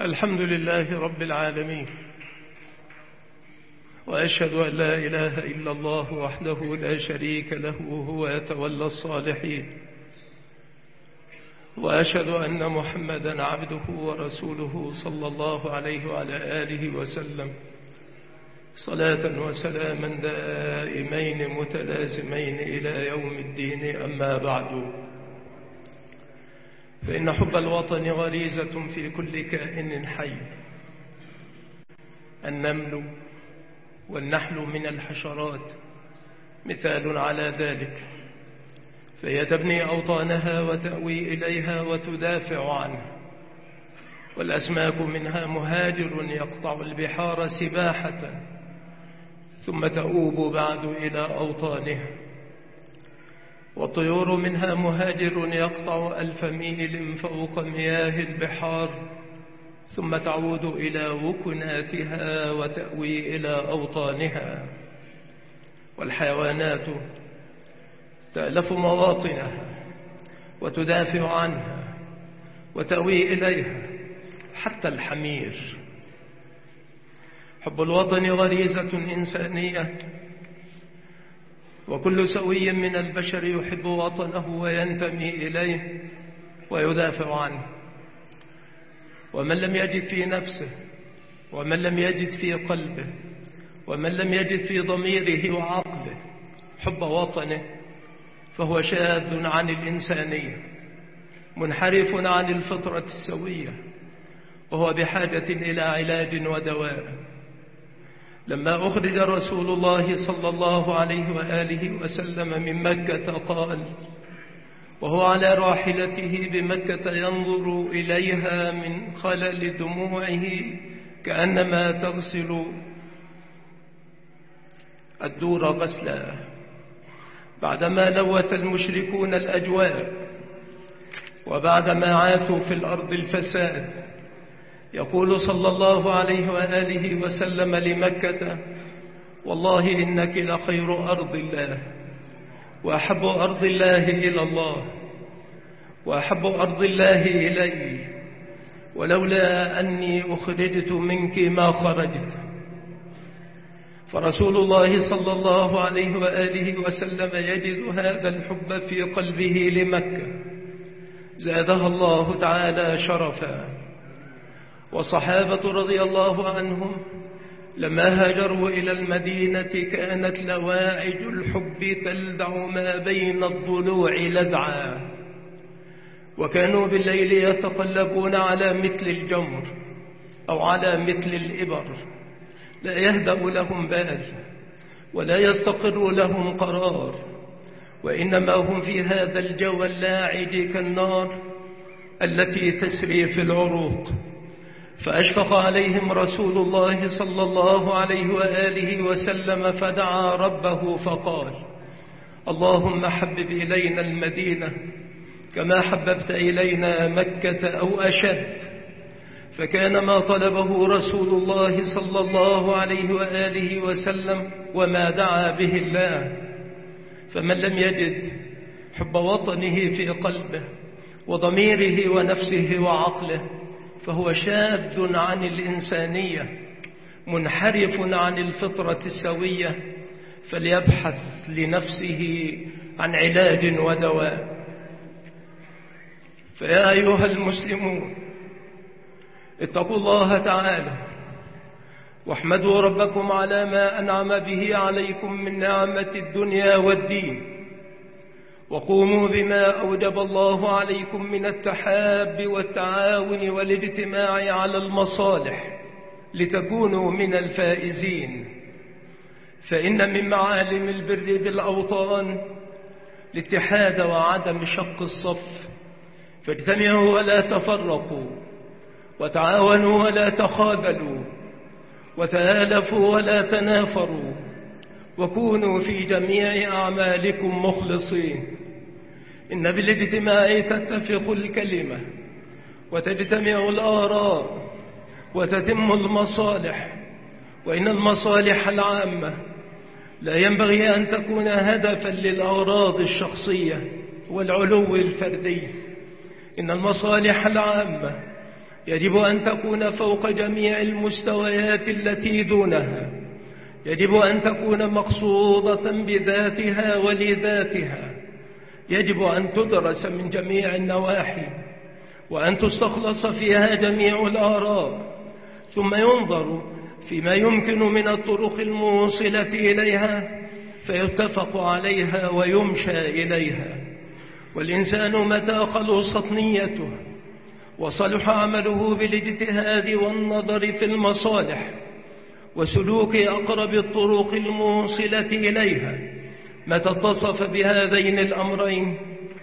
الحمد لله رب العالمين، وأشهد أن لا إله إلا الله وحده لا شريك له هو يتولى الصالحين، وأشهد أن محمدا عبده ورسوله صلى الله عليه وعلى آله وسلم صلاة وسلاما دائمين متلازمين إلى يوم الدين. أما بعد، فإن حب الوطن غريزة في كل كائن حي. النمل والنحل من الحشرات مثال على ذلك، فهي تبني أوطانها وتأوي إليها وتدافع عنها. والأسماك منها مهاجر يقطع البحار سباحة ثم تؤوب بعد إلى أوطانها. والطيور منها مهاجر يقطع 1000 ميل فوق مياه البحار ثم تعود إلى وكناتها وتأوي إلى أوطانها. والحيوانات تألف مواطنها وتدافع عنها وتأوي إليها، حتى الحمير. حب الوطن غريزة إنسانية، وكل سوي من البشر يحب وطنه وينتمي إليه ويدافع عنه. ومن لم يجد في نفسه، ومن لم يجد في قلبه، ومن لم يجد في ضميره وعقله حب وطنه، فهو شاذ عن الإنسانية، منحرف عن الفطرة السوية، وهو بحاجة إلى علاج ودواء. لما أخرج رسول الله صلى الله عليه وآله وسلم من مكة قال، وهو على راحلته بمكة ينظر إليها من خلل دموعه كأنما تغسل الدور غسلا، بعدما لوث المشركون الأجواء وبعدما عاثوا في الأرض الفساد، يقول صلى الله عليه وآله وسلم لمكة: والله إنك لخير أرض الله، وأحب أرض الله إلى الله، وأحب أرض الله إلي، ولولا أني أخرجت منك ما خرجت. فرسول الله صلى الله عليه وآله وسلم يجد هذا الحب في قلبه لمكة، زادها الله تعالى شرفا. وصحابة رضي الله عنهم لما هاجروا إلى المدينة كانت لواعج الحب تلدع ما بين الضلوع لدعا، وكانوا بالليل يتقلبون على مثل الجمر أو على مثل الإبر، لا يهدأ لهم بال ولا يستقر لهم قرار، وإنما هم في هذا الجو اللاعج كالنار التي تسري في العروق. فأشفق عليهم رسول الله صلى الله عليه وآله وسلم فدعا ربه فقال: اللهم حبب إلينا المدينة كما حببت إلينا مكة أو أشد. فكان ما طلبه رسول الله صلى الله عليه وآله وسلم وما دعا به الله. فمن لم يجد حب وطنه في قلبه وضميره ونفسه وعقله، فهو شاذ عن الإنسانية، منحرف عن الفطرة السوية، فليبحث لنفسه عن علاج ودواء. فيا أيها المسلمون، اتقوا الله تعالى واحمدوا ربكم على ما أنعم به عليكم من نعمة الدنيا والدين، وقوموا بما أوجب الله عليكم من التحاب والتعاون والاجتماع على المصالح لتكونوا من الفائزين. فإن من معالم البر بالأوطان الاتحاد وعدم شق الصف، فاجتمعوا ولا تفرقوا، وتعاونوا ولا تخاذلوا، وتآلفوا ولا تنافروا، وكونوا في جميع أعمالكم مخلصين. إن بالاجتماع تتفق الكلمة وتجتمع الآراء وتتم المصالح. وإن المصالح العامة لا ينبغي أن تكون هدفا للأغراض الشخصية والعلو الفردي. إن المصالح العامة يجب أن تكون فوق جميع المستويات التي دونها، يجب أن تكون مقصودة بذاتها ولذاتها، يجب أن تدرس من جميع النواحي، وأن تستخلص فيها جميع الآراء، ثم ينظر فيما يمكن من الطرق الموصلة إليها فيتفق عليها ويمشى إليها. والإنسان متى خلصت نيته وصلح عمله بالاجتهاد والنظر في المصالح وسلوك أقرب الطرق الموصلة إليها، متى اتصف بهذين الأمرين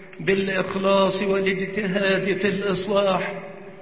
بالإخلاص والاجتهاد في الإصلاح،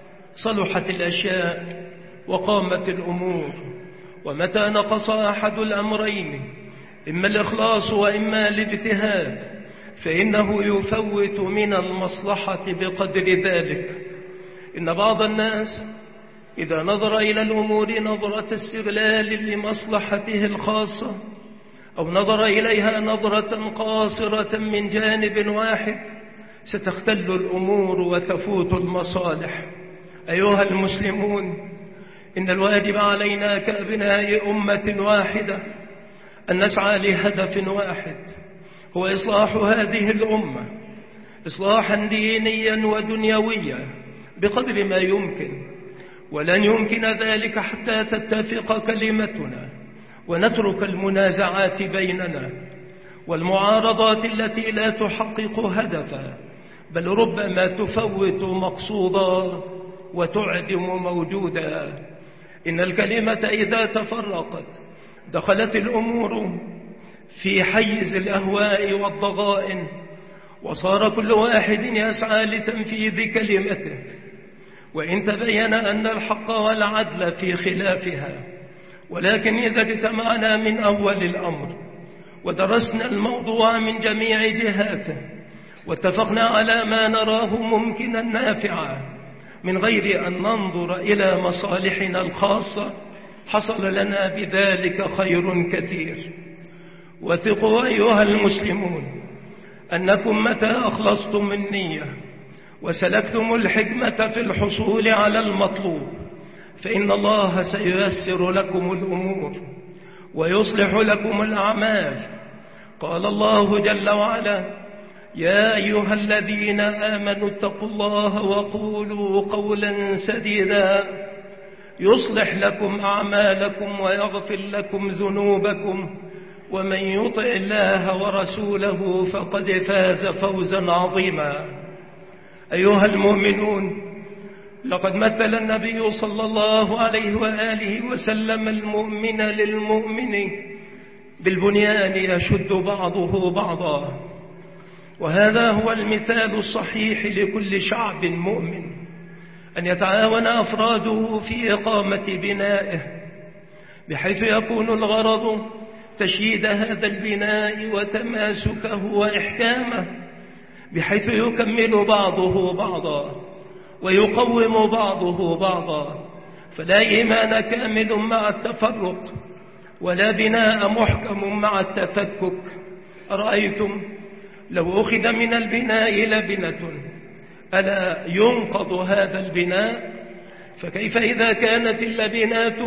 صلحت الأشياء وقامت الأمور. ومتى نقص أحد الأمرين، إما الإخلاص وإما الاجتهاد، فإنه يفوت من المصلحة بقدر ذلك. إن بعض الناس إذا نظر إلى الأمور نظرة استغلال لمصلحته الخاصة، أو نظر إليها نظرة قاصرة من جانب واحد، ستختل الأمور وتفوت المصالح. أيها المسلمون، إن الواجب علينا كأبناء أمة واحدة أن نسعى لهدف واحد، هو إصلاح هذه الأمة إصلاحا دينيا ودنيويا بقدر ما يمكن. ولن يمكن ذلك حتى تتفق كلمتنا ونترك المنازعات بيننا والمعارضات التي لا تحقق هدفا، بل ربما تفوت مقصودا وتعدم موجودا. إن الكلمة إذا تفرقت دخلت الأمور في حيز الأهواء والضغائن، وصار كل واحد يسعى لتنفيذ كلمته، وإن تبين أن الحق والعدل في خلافها. ولكن إذا اجتمعنا من أول الأمر ودرسنا الموضوع من جميع جهاته واتفقنا على ما نراه ممكنا نافعا من غير أن ننظر إلى مصالحنا الخاصة، حصل لنا بذلك خير كثير. وثقوا أيها المسلمون أنكم متى أخلصتم النية وسلكتم الحكمة في الحصول على المطلوب، فإن الله سييسر لكم الأمور ويصلح لكم الأعمال. قال الله جل وعلا: يا أيها الذين آمنوا اتقوا الله وقولوا قولا سديدا يصلح لكم أعمالكم ويغفر لكم ذنوبكم، ومن يطع الله ورسوله فقد فاز فوزا عظيما. أيها المؤمنون، لقد مثل النبي صلى الله عليه وآله وسلم المؤمن للمؤمن بالبنيان يشد بعضه بعضا، وهذا هو المثال الصحيح لكل شعب مؤمن، أن يتعاون أفراده في إقامة بنائه، بحيث يكون الغرض تشييد هذا البناء وتماسكه وإحكامه، بحيث يكمل بعضه بعضا ويقوم بعضه بعضا. فلا إيمان كامل مع التفرق، ولا بناء محكم مع التفكك. أرأيتم لو أخذ من البناء لبنة ألا ينقض هذا البناء؟ فكيف إذا كانت اللبنات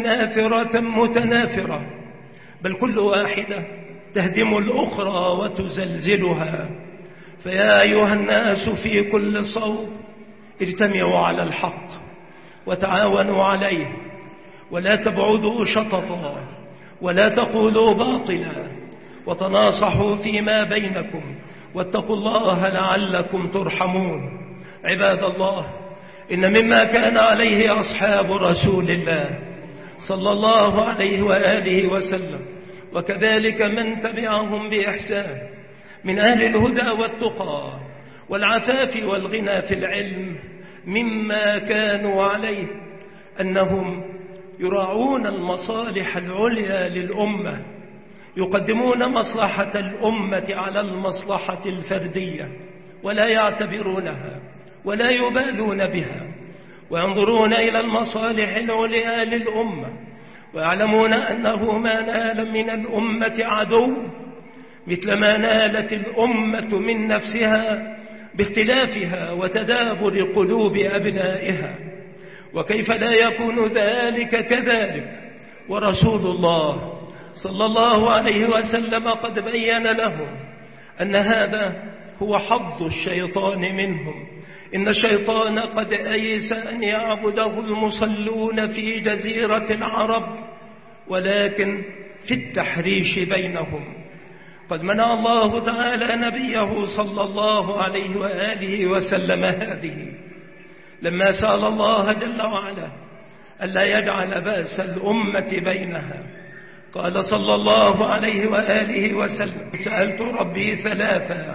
متنافرة، بل كل واحدة تهدم الأخرى وتزلزلها. فيا أيها الناس في كل صوب اجتمعوا على الحق وتعاونوا عليه، ولا تبعدوا شططا ولا تقولوا باطلا، وتناصحوا فيما بينكم، واتقوا الله لعلكم ترحمون. عباد الله، إن مما كان عليه أصحاب رسول الله صلى الله عليه وآله وسلم، وكذلك من تبعهم بإحسان من أهل الهدى والتقى والعفاف والغنى في العلم، مما كانوا عليه أنهم يراعون المصالح العليا للأمة، يقدمون مصلحة الأمة على المصلحة الفردية، ولا يعتبرونها ولا يبالون بها، وينظرون إلى المصالح العليا للأمة، ويعلمون أنه ما نال من الأمة عدو مثل ما نالت الأمة من نفسها باختلافها وتدابر قلوب أبنائها. وكيف لا يكون ذلك كذلك ورسول الله صلى الله عليه وسلم قد بين لهم أن هذا هو حظ الشيطان منهم. إن الشيطان قد أيس أن يعبده المصلون في جزيرة العرب، ولكن في التحريش بينهم قد منع الله تعالى نبيه صلى الله عليه وآله وسلم هذه لما سأل الله جل وعلا ألا يجعل بأس الأمة بينها. قال صلى الله عليه وآله وسلم: سألت ربي ثلاثا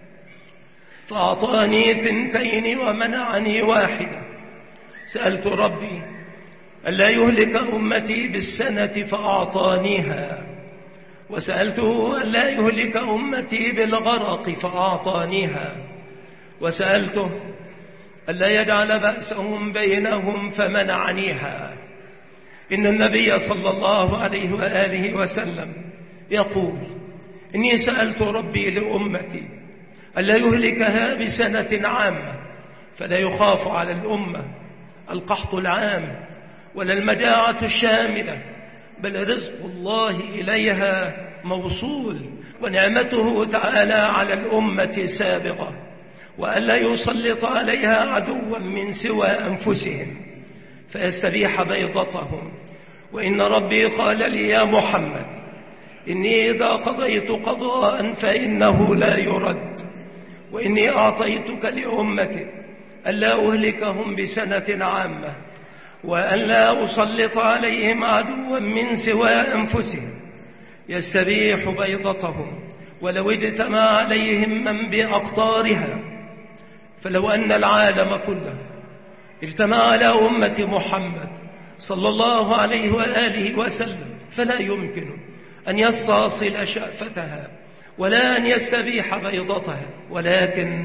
فأعطاني 2 ومنعني 1. سألت ربي ألا يهلك أمتي بالسنة فأعطانيها، وسألته ألا يهلك أمتي بالغرق فأعطانيها، وسألته ألا يجعل بأسهم بينهم فمنعنيها. إن النبي صلى الله عليه وآله وسلم يقول: إني سألت ربي لأمتي ألا يهلكها بسنة عامة، فلا يخاف على الأمة القحط العام ولا المجاعة الشاملة، بل رزق الله إليها موصول، ونعمته تعالى على الأمة سابقة، وألا يسلط عليها عدوا من سوى أنفسهم فيستبيح بيضتهم. وإن ربي قال لي: يا محمد، إني إذا قضيت قضاء فإنه لا يرد، وإني أعطيتك لأمتك ألا أهلكهم بسنة عامة، وألا أسلط عليهم عدوا من سوى أنفسهم يستبيح بيضتهم، ولو اجتمع عليهم من بأقطارها. فلو أن العالم كله اجتمع على أمة محمد صلى الله عليه وآله وسلم فلا يمكن أن يستأصل شأفتها ولا أن يستبيح بيضتها، ولكن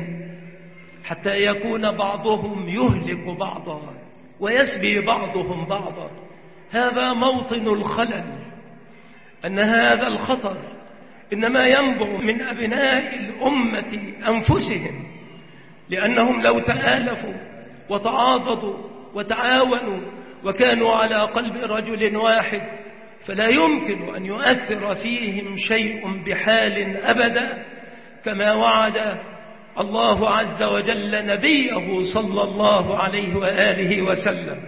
حتى يكون بعضهم يهلك بعضا ويسبي بعضهم بعضا. هذا موطن الخلل، أن هذا الخطر إنما ينبع من أبناء الأمة أنفسهم، لأنهم لو تآلفوا وتعاضدوا وتعاونوا وكانوا على قلب رجل واحد فلا يمكن أن يؤثر فيهم شيء بحال أبدا، كما وعد الله عز وجل نبيه صلى الله عليه وآله وسلم.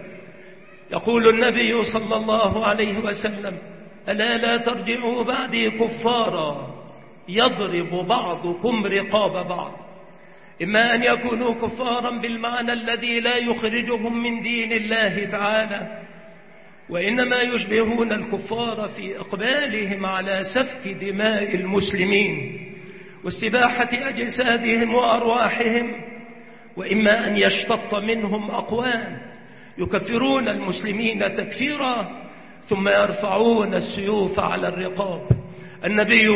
يقول النبي صلى الله عليه وسلم: ألا لا ترجعوا بعدي كفارا يضرب بعضكم رقاب بعض. إما أن يكونوا كفارا بالمعنى الذي لا يخرجهم من دين الله تعالى، وإنما يشبهون الكفار في إقبالهم على سفك دماء المسلمين واستباحة أجسادهم وأرواحهم، وإما أن يشتط منهم أقوام يكفرون المسلمين تكفيرا ثم يرفعون السيوف على الرقاب. النبي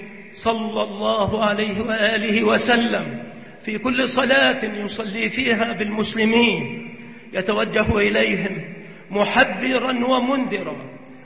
صلى الله عليه وآله وسلم في كل صلاة يصلي فيها بالمسلمين يتوجه إليهم محذرا ومنذرا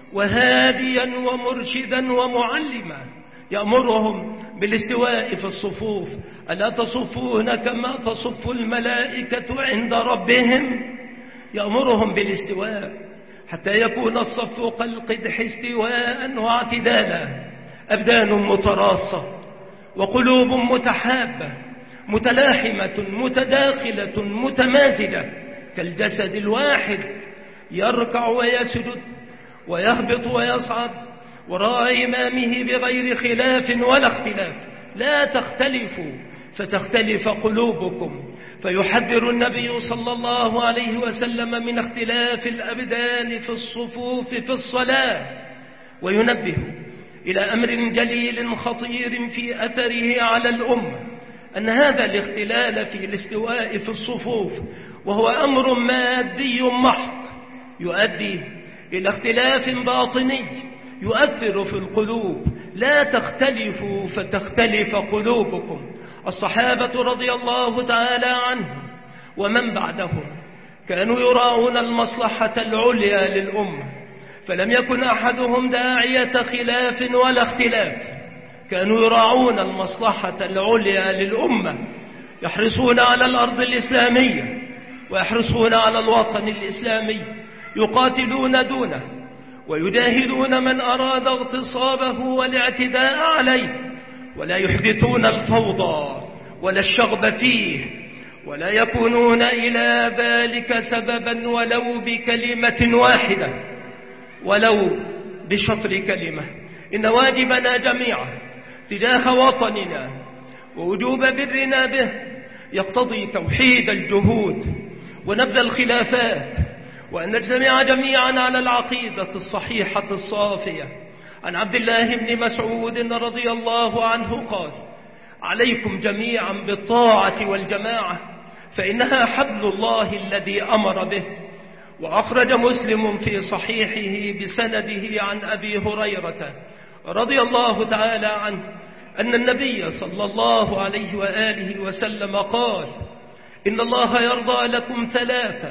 وهاديا ومرشدا ومعلما، يأمرهم بالاستواء في الصفوف: ألا تصفون كما تصف الملائكة عند ربهم؟ يأمرهم بالاستواء حتى يكون الصف كالقدح استواء واعتدالا، أبدان متراصة وقلوب متحابة متلاحمة متداخلة متمازجة كالجسد الواحد، يركع ويسجد ويهبط ويصعد وراء إمامه بغير خلاف ولا اختلاف. لا تختلفوا فتختلف قلوبكم. فيحذر النبي صلى الله عليه وسلم من اختلاف الأبدان في الصفوف في الصلاة، وينبه إلى أمر جليل خطير في أثره على الأمة، أن هذا الاختلال في الاستواء في الصفوف وهو أمر مادي محض يؤدي إلى اختلاف باطني يؤثر في القلوب. لا تختلفوا فتختلف قلوبكم. الصحابة رضي الله تعالى عنهم ومن بعدهم كانوا يراعون المصلحة العليا للأمة، فلم يكن أحدهم داعية خلاف ولا اختلاف، كانوا يراعون المصلحة العليا للأمة، يحرصون على الأرض الإسلامية ويحرصون على الوطن الإسلامي، يقاتلون دونه ويجاهدون من أراد اغتصابه والاعتداء عليه، ولا يحدثون الفوضى ولا الشغب فيه، ولا يكونون إلى ذلك سببا ولو بكلمة واحدة ولو بشطر كلمة. إن واجبنا جميعا تجاه وطننا ووجوب برنا به يقتضي توحيد الجهود ونبذ الخلافات، وأن نجتمع جميعا على العقيدة الصحيحة الصافية. عن عبد الله بن مسعود رضي الله عنه قال: عليكم جميعا بالطاعة والجماعة فإنها حبل الله الذي أمر به. وأخرج مسلم في صحيحه بسنده عن أبي هريرة رضي الله تعالى عنه أن النبي صلى الله عليه وآله وسلم قال: إن الله يرضى لكم ثلاثة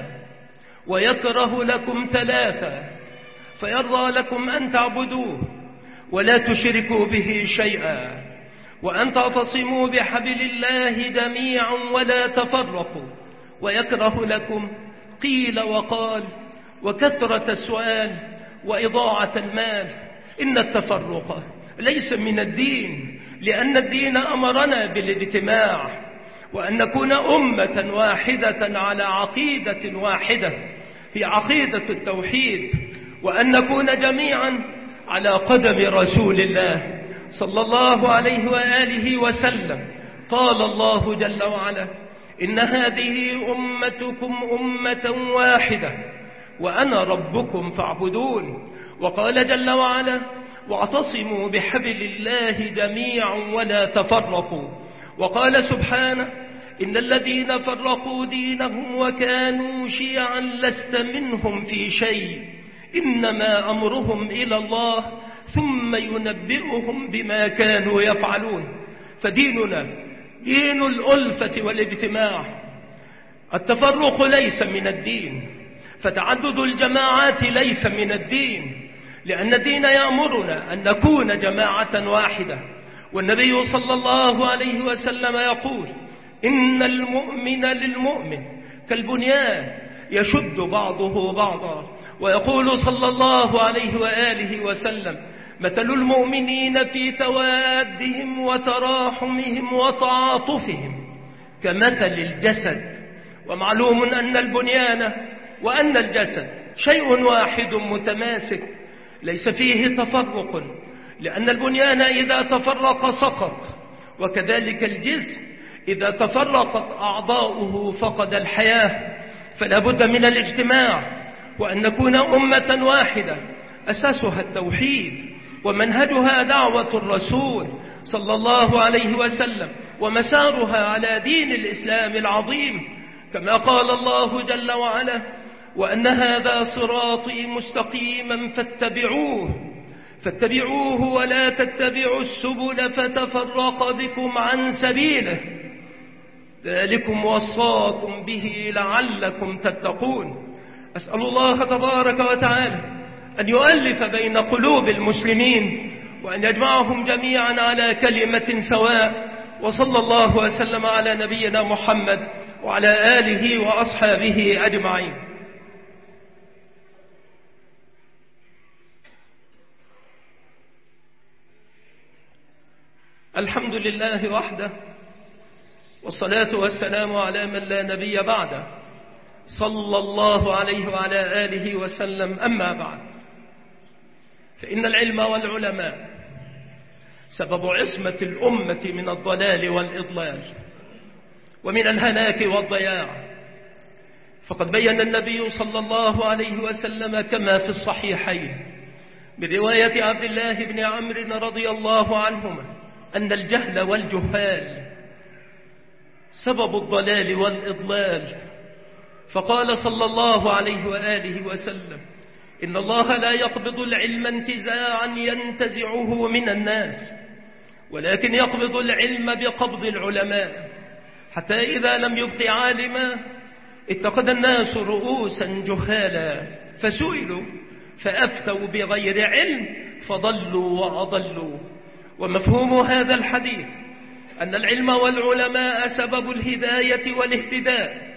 ويكره لكم ثلاثة، فيرضى لكم أن تعبدوه ولا تشركوا به شيئا، وأن تعتصموا بحبل الله جميعا ولا تفرقوا، ويكره لكم قيل وقال وكثرة السؤال وإضاعة المال. إن التفرق ليس من الدين، لأن الدين أمرنا بالاجتماع وأن نكون أمة واحدة على عقيدة واحدة هي عقيدة التوحيد، وأن نكون جميعا على قدم رسول الله صلى الله عليه وآله وسلم. قال الله جل وعلا: إن هذه أمتكم أمة واحدة وأنا ربكم فاعبدون. وقال جل وعلا: واعتصموا بحبل الله جميعا ولا تفرقوا. وقال سبحانه: إن الذين فرقوا دينهم وكانوا شيعا لست منهم في شيء إنما أمرهم إلى الله ثم ينبئهم بما كانوا يفعلون. فديننا دين الألفة والاجتماع. التفرق ليس من الدين، فتعدد الجماعات ليس من الدين، لأن الدين يأمرنا أن نكون جماعة واحدة. والنبي صلى الله عليه وسلم يقول: إن المؤمن للمؤمن كالبنيان يشد بعضه بعضا. ويقول صلى الله عليه وآله وسلم: مثل المؤمنين في توادهم وتراحمهم وتعاطفهم كمثل الجسد. ومعلوم أن البنيان وأن الجسد شيء واحد متماسك ليس فيه تفرق، لأن البنيان إذا تفرق سقط، وكذلك الجسم إذا تفرقت أعضاؤه فقد الحياة. فلا بد من الاجتماع وأن نكون أمة واحدة أساسها التوحيد، ومنهجها دعوة الرسول صلى الله عليه وسلم، ومسارها على دين الإسلام العظيم، كما قال الله جل وعلا: وأن هذا صراطي مستقيما فاتبعوه ولا تتبعوا السبل فتفرق بكم عن سبيله ذلكم وصاكم به لعلكم تتقون. أسأل الله تبارك وتعالى أن يؤلف بين قلوب المسلمين وأن يجمعهم جميعا على كلمة سواء. وصلى الله وسلم على نبينا محمد وعلى آله وأصحابه أجمعين. الحمد لله وحده، والصلاة والسلام على من لا نبي بعده، صلى الله عليه وعلى آله وسلم. أما بعد، فإن العلم والعلماء سبب عصمة الأمة من الضلال والإضلال ومن الهلاك والضياع. فقد بين النبي صلى الله عليه وسلم كما في الصحيحين من رواية عبد الله بن عمرو رضي الله عنهما أن الجهل والجهال سبب الضلال والإضلال. فقال صلى الله عليه وآله وسلم: إن الله لا يقبض العلم انتزاعا ينتزعه من الناس، ولكن يقبض العلم بقبض العلماء، حتى إذا لم يبق عالما اتخذ الناس رؤوسا جهالا فسئلوا فأفتوا بغير علم فضلوا وأضلوا. ومفهوم هذا الحديث أن العلم والعلماء سبب الهداية والاهتداء،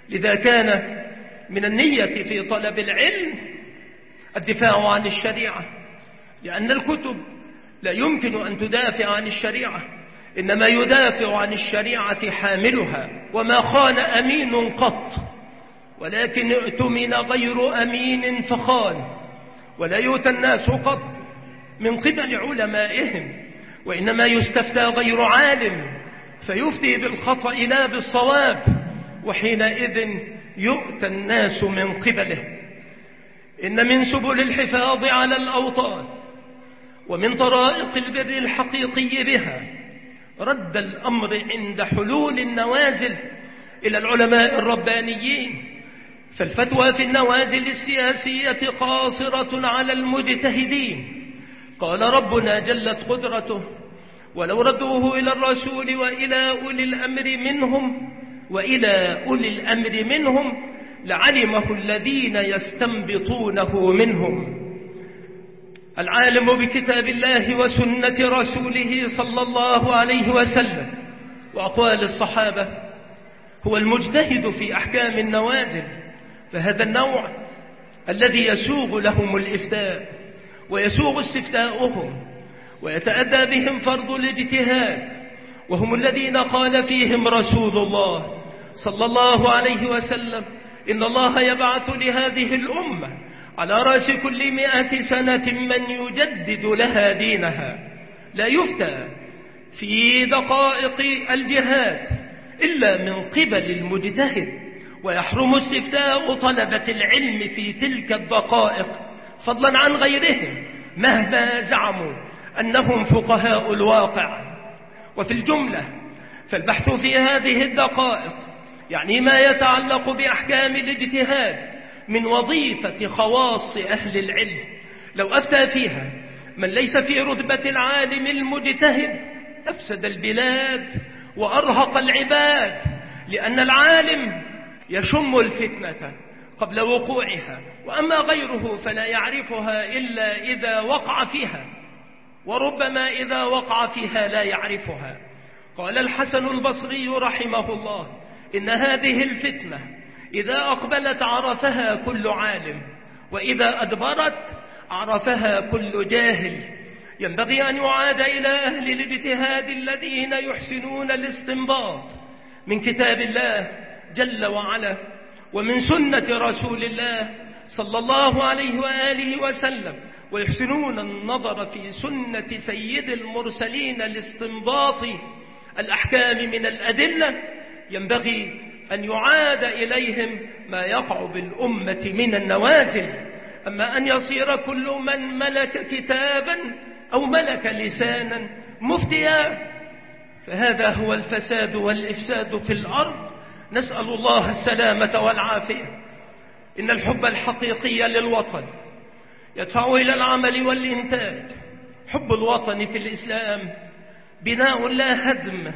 لذا كان من النية في طلب العلم الدفاع عن الشريعة، لأن الكتب لا يمكن أن تدافع عن الشريعة، إنما يدافع عن الشريعة حاملها. وما خان أمين قط، ولكن ائتمن غير أمين فخان. ولا يؤتى الناس قط من قبل علمائهم، وإنما يستفتى غير عالم فيفتي بالخطأ لا بالصواب، وحينئذ يؤتى الناس من قبله. إن من سبل الحفاظ على الأوطان ومن طرائق البر الحقيقي بها رد الأمر عند حلول النوازل إلى العلماء الربانيين، فالفتوى في النوازل السياسية قاصرة على المجتهدين. قال ربنا جلت قدرته: ولو ردوه إلى الرسول وإلى أولي الأمر منهم لعلمه الذين يستنبطونه منهم. العالم بكتاب الله وسنة رسوله صلى الله عليه وسلم وأقوال الصحابة هو المجتهد في أحكام النوازل، فهذا النوع الذي يسوغ لهم الإفتاء ويسوغ استفتاؤهم ويتأدى بهم فرض الاجتهاد، وهم الذين قال فيهم رسول الله صلى الله عليه وسلم: إن الله يبعث لهذه الأمة على رأس كل 100 سنة من يجدد لها دينها، لا يفتى في دقائق الجهاد إلا من قبل المجتهد، ويحرم استفتاء طلبة العلم في تلك الدقائق فضلا عن غيرهم مهما زعموا أنهم فقهاء الواقع. وفي الجملة فالبحث في هذه الدقائق يعني ما يتعلق بأحكام الاجتهاد من وظيفة خواص أهل العلم. لو أفتى فيها من ليس في رتبة العالم المجتهد أفسد البلاد وأرهق العباد، لأن العالم يشم الفتنة قبل وقوعها، وأما غيره فلا يعرفها إلا إذا وقع فيها، وربما إذا وقع فيها لا يعرفها. قال الحسن البصري رحمه الله: إن هذه الفتنة إذا أقبلت عرفها كل عالم، وإذا أدبرت عرفها كل جاهل. ينبغي أن يعاد إلى أهل الاجتهاد الذين يحسنون الاستنباط من كتاب الله جل وعلا ومن سنة رسول الله صلى الله عليه وآله وسلم، ويحسنون النظر في سنة سيد المرسلين لاستنباط الأحكام من الأدلة. ينبغي أن يعاد إليهم ما يقع بالأمة من النوازل. أما أن يصير كل من ملك كتابا أو ملك لسانا مفتيا فهذا هو الفساد والإفساد في الأرض، نسأل الله السلامة والعافية. إن الحب الحقيقي للوطن يدفع إلى العمل والإنتاج. حب الوطن في الإسلام بناء لا هدم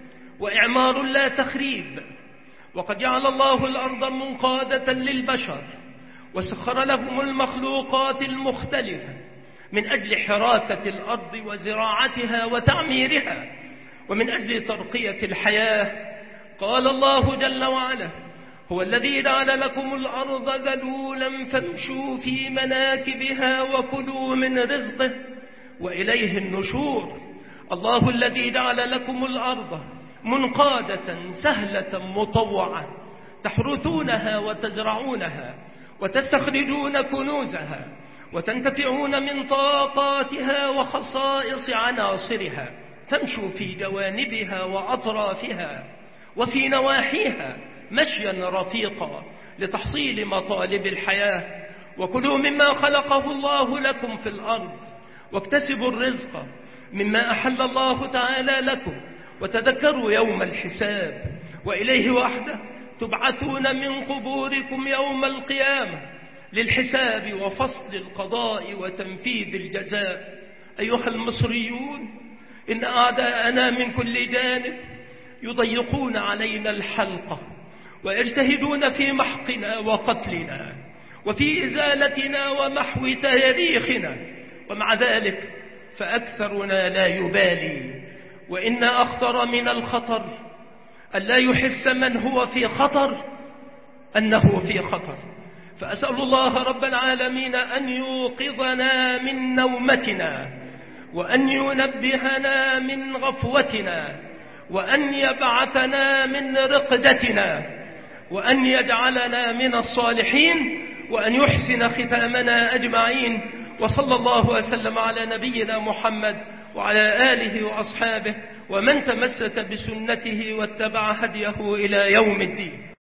وإعمار لا تخريب، وقد جعل الله الأرض منقادة للبشر وسخر لهم المخلوقات المختلفة من أجل حراثة الأرض وزراعتها وتعميرها ومن أجل ترقية الحياة. قال الله جل وعلا: هو الذي جعل لكم الأرض ذلولا فامشوا في مناكبها وكلوا من رزقه وإليه النشور. الله الذي جعل لكم الأرض منقادة سهلة مطوعة تحرثونها وتزرعونها وتستخرجون كنوزها وتنتفعون من طاقاتها وخصائص عناصرها، فامشوا في جوانبها وأطرافها وفي نواحيها مشيا رفيقا لتحصيل مطالب الحياة، وكلوا مما خلقه الله لكم في الأرض واكتسبوا الرزق مما أحل الله تعالى لكم وتذكروا يوم الحساب وإليه وحده تبعثون من قبوركم يوم القيامة للحساب وفصل القضاء وتنفيذ الجزاء. أيها المصريون، إن أعداءنا من كل جانب يضيقون علينا الحلقة ويجتهدون في محقنا وقتلنا وفي إزالتنا ومحو تاريخنا، ومع ذلك فأكثرنا لا يبالي. وإن أخطر من الخطر أن لا يحس من هو في خطر أنه في خطر. فأسأل الله رب العالمين أن يوقظنا من نومتنا، وأن ينبهنا من غفوتنا، وأن يبعثنا من رقدتنا، وأن يجعلنا من الصالحين، وأن يحسن ختامنا أجمعين. وصلى الله وسلم على نبينا محمد وعلى آله وأصحابه ومن تمسك بسنته واتبع هديه إلى يوم الدين.